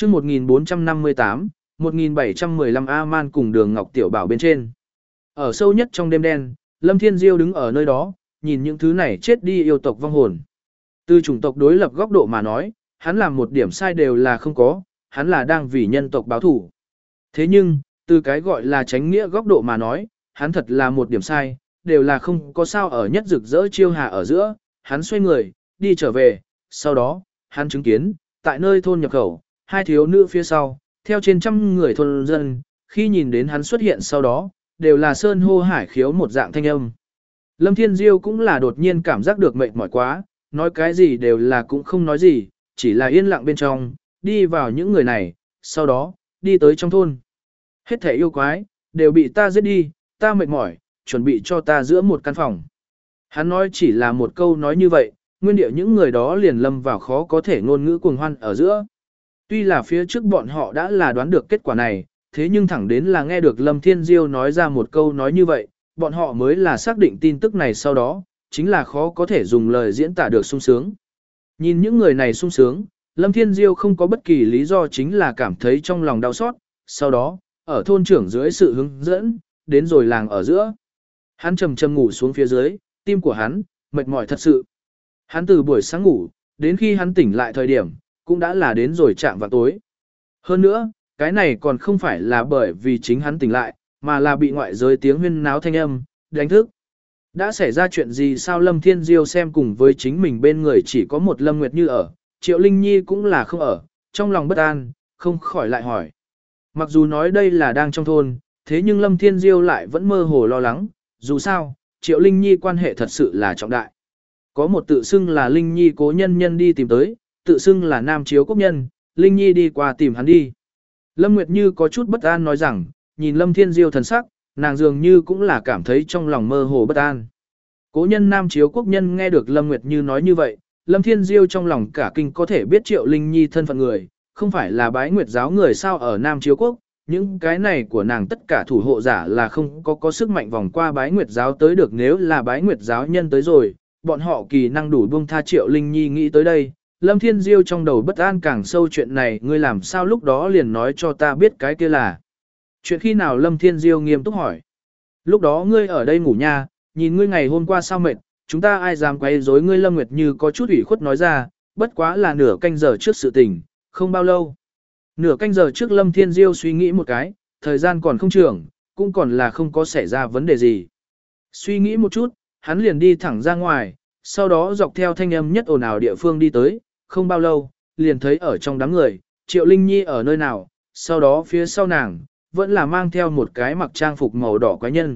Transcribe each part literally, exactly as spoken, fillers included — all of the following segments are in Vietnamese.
chương một nghìn bốn trăm năm mươi tám, một nghìn bảy trăm mười lăm A-man cùng Đường Ngọc Tiểu Bảo bên trên. Ở sâu nhất trong đêm đen, Lâm Thiên Diêu đứng ở nơi đó, nhìn những thứ này chết đi yêu tộc vong hồn. Từ chủng tộc đối lập góc độ mà nói, hắn làm một điểm sai đều là không có, hắn là đang vì nhân tộc báo thủ. Thế nhưng, từ cái gọi là chánh nghĩa góc độ mà nói, hắn thật là một điểm sai, đều là không có sao ở nhất rực rỡ chiêu hạ ở giữa, hắn xoay người, đi trở về, sau đó, hắn chứng kiến, tại nơi thôn nhập khẩu, hai thiếu nữ phía sau, theo trên trăm người thôn dân, khi nhìn đến hắn xuất hiện sau đó, đều là sơn hô hải khiếu một dạng thanh âm. Lâm Thiên Diêu cũng là đột nhiên cảm giác được mệt mỏi quá, nói cái gì đều là cũng không nói gì, chỉ là yên lặng bên trong, đi vào những người này, sau đó, đi tới trong thôn. Hết thể yêu quái, đều bị ta giết đi, ta mệt mỏi, chuẩn bị cho ta giữa một căn phòng. Hắn nói chỉ là một câu nói như vậy, nguyên địa những người đó liền lâm vào khó có thể ngôn ngữ cuồng hoan ở giữa. Tuy là phía trước bọn họ đã là đoán được kết quả này, thế nhưng thẳng đến là nghe được Lâm Thiên Diêu nói ra một câu nói như vậy, bọn họ mới là xác định tin tức này sau đó, chính là khó có thể dùng lời diễn tả được sung sướng. Nhìn những người này sung sướng, Lâm Thiên Diêu không có bất kỳ lý do chính là cảm thấy trong lòng đau xót, sau đó, ở thôn trưởng dưới sự hướng dẫn, đến rồi làng ở giữa. Hắn trầm trầm ngủ xuống phía dưới, tim của hắn, mệt mỏi thật sự. Hắn từ buổi sáng ngủ, đến khi hắn tỉnh lại thời điểm, cũng đã là đến rồi chạm vào tối. Hơn nữa, cái này còn không phải là bởi vì chính hắn tỉnh lại, mà là bị ngoại giới tiếng huyên náo thanh âm, đánh thức. Đã xảy ra chuyện gì sao Lâm Thiên Diêu xem cùng với chính mình bên người chỉ có một Lâm Nguyệt Như ở, Triệu Linh Nhi cũng là không ở, trong lòng bất an, không khỏi lại hỏi. Mặc dù nói đây là đang trong thôn, thế nhưng Lâm Thiên Diêu lại vẫn mơ hồ lo lắng, dù sao, Triệu Linh Nhi quan hệ thật sự là trọng đại. Có một tự xưng là Linh Nhi cố nhân nhân đi tìm tới, tự xưng là Nam Chiếu Quốc nhân, Linh Nhi đi qua tìm hắn đi. Lâm Nguyệt Như có chút bất an nói rằng, nhìn Lâm Thiên Diêu thần sắc, nàng dường như cũng là cảm thấy trong lòng mơ hồ bất an. Cố nhân Nam Chiếu Quốc nhân nghe được Lâm Nguyệt Như nói như vậy, Lâm Thiên Diêu trong lòng cả kinh có thể biết Triệu Linh Nhi thân phận người, không phải là bái nguyệt giáo người sao ở Nam Chiếu Quốc, những cái này của nàng tất cả thủ hộ giả là không có có sức mạnh vòng qua bái nguyệt giáo tới được, nếu là bái nguyệt giáo nhân tới rồi, bọn họ kỳ năng đủ buông tha Triệu Linh Nhi nghĩ tới đây. Lâm Thiên Diêu trong đầu bất an càng sâu, chuyện này ngươi làm sao lúc đó liền nói cho ta biết cái kia là. Chuyện khi nào Lâm Thiên Diêu nghiêm túc hỏi. Lúc đó ngươi ở đây ngủ nha, nhìn ngươi ngày hôm qua sao mệt, chúng ta ai dám quấy rối ngươi. Lâm Nguyệt Như có chút ủy khuất nói ra, bất quá là nửa canh giờ trước sự tình, không bao lâu. Nửa canh giờ trước Lâm Thiên Diêu suy nghĩ một cái, thời gian còn không trưởng, cũng còn là không có xảy ra vấn đề gì. Suy nghĩ một chút, hắn liền đi thẳng ra ngoài, sau đó dọc theo thanh âm nhất ồn ào địa phương đi tới, không bao lâu, liền thấy ở trong đám người, Triệu Linh Nhi ở nơi nào, sau đó phía sau nàng, vẫn là mang theo một cái mặc trang phục màu đỏ quái nhân.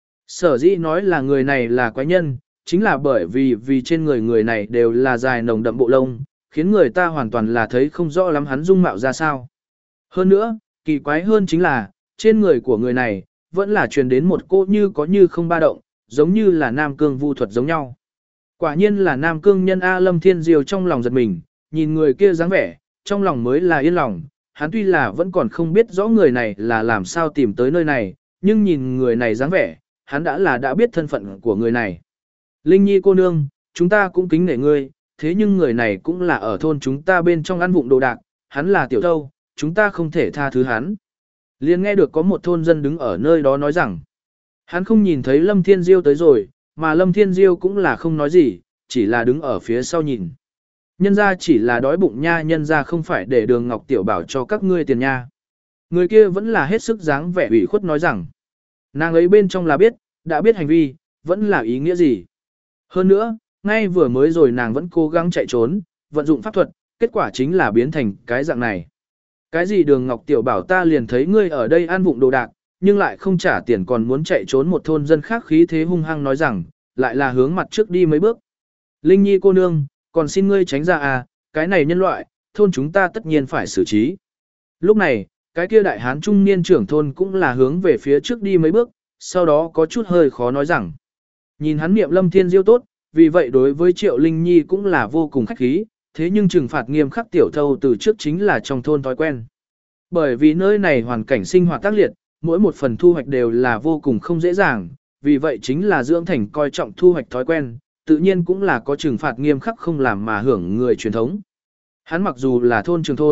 Sở dĩ nói là người này là quái nhân, chính là bởi vì vì trên người người này đều là dài nồng đậm bộ lông, khiến người ta hoàn toàn là thấy không rõ lắm hắn dung mạo ra sao. Hơn nữa, kỳ quái hơn chính là, trên người của người này, vẫn là truyền đến một cô như có như không ba động, giống như là Nam Cương vu thuật giống nhau. Quả nhiên là Nam Cương nhân A. Lâm Thiên Diêu trong lòng giật mình, nhìn người kia dáng vẻ, trong lòng mới là yên lòng, hắn tuy là vẫn còn không biết rõ người này là làm sao tìm tới nơi này, nhưng nhìn người này dáng vẻ, hắn đã là đã biết thân phận của người này. Linh Nhi cô nương, chúng ta cũng kính nể ngươi, thế nhưng người này cũng là ở thôn chúng ta bên trong ăn vụng đồ đạc, hắn là tiểu thâu, chúng ta không thể tha thứ hắn. Liền nghe được có một thôn dân đứng ở nơi đó nói rằng, hắn không nhìn thấy Lâm Thiên Diêu tới rồi, mà Lâm Thiên Diêu cũng là không nói gì, chỉ là đứng ở phía sau nhìn. Nhân ra chỉ là đói bụng nha, nhân ra không phải để Đường Ngọc Tiểu Bảo cho các ngươi tiền nha. Người kia vẫn là hết sức dáng vẻ ủy khuất nói rằng, nàng ấy bên trong là biết, đã biết hành vi, vẫn là ý nghĩa gì. Hơn nữa, ngay vừa mới rồi nàng vẫn cố gắng chạy trốn, vận dụng pháp thuật, kết quả chính là biến thành cái dạng này. Cái gì Đường Ngọc Tiểu Bảo, ta liền thấy ngươi ở đây ăn vụng đồ đạc, nhưng lại không trả tiền còn muốn chạy trốn. Một thôn dân khác khí thế hung hăng nói rằng, lại là hướng mặt trước đi mấy bước. Linh Nhi cô nương, còn xin ngươi tránh ra à, cái này nhân loại, thôn chúng ta tất nhiên phải xử trí. Lúc này, cái kia đại hán trung niên trưởng thôn cũng là hướng về phía trước đi mấy bước, sau đó có chút hơi khó nói rằng. Nhìn hắn niệm Lâm Thiên Diêu tốt, vì vậy đối với Triệu Linh Nhi cũng là vô cùng khách khí, thế nhưng trừng phạt nghiêm khắc tiểu thâu từ trước chính là trong thôn thói quen. Bởi vì nơi này hoàn cảnh sinh hoạt tác liệt, mỗi một phần thu hoạch đều là vô cùng không dễ dàng, vì vậy chính là dưỡng thành coi trọng thu hoạch thói quen, tự nhiên cũng là có trừng phạt nghiêm khắc không làm mà hưởng người truyền thống. Hắn mặc dù là thôn trường thôn,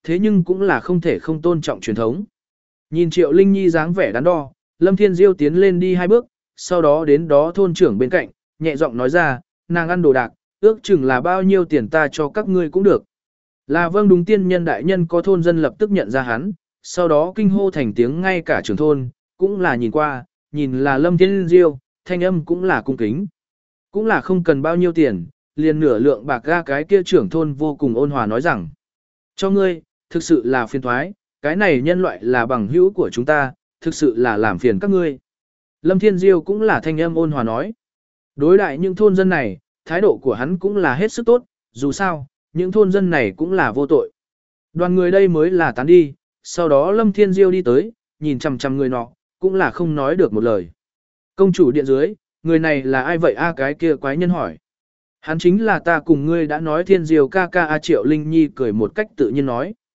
thế nhưng cũng là không thể không tôn trọng truyền thống. Nhìn Triệu Linh Nhi dáng vẻ đắn đo, Lâm Thiên Diêu tiến lên đi hai bước, sau đó đến đó thôn trưởng bên cạnh, nhẹ giọng nói ra, nàng ăn đồ đạc, ước chừng là bao nhiêu tiền ta cho các ngươi cũng được. Là vâng đúng, tiên nhân đại nhân có thôn dân lập tức nhận ra hắn, sau đó kinh hô thành tiếng, ngay cả trưởng thôn, cũng là nhìn qua, nhìn là Lâm Thiên Diêu, thanh âm cũng là cung kính. Cũng là không cần bao nhiêu tiền, liền nửa lượng bạc ga cái kia trưởng thôn vô cùng ôn hòa nói rằng, cho ngươi, thực sự là phiền thoái, cái này nhân loại là bằng hữu của chúng ta, thực sự là làm phiền các ngươi. Lâm Thiên Diêu cũng là thanh âm ôn hòa nói. Đối đại những thôn dân này, thái độ của hắn cũng là hết sức tốt, dù sao, những thôn dân này cũng là vô tội. Đoàn người đây mới là tán đi, sau đó Lâm Thiên Diêu đi tới, nhìn chằm chằm người nọ, cũng là không nói được một lời. Công chủ điện dưới, người này là ai vậy a? Cái kia quái nhân hỏi. Hắn chính là ta cùng ngươi đã nói Thiên Diêu ca ca a. Triệu Linh Nhi cười một cách tự nhiên nói.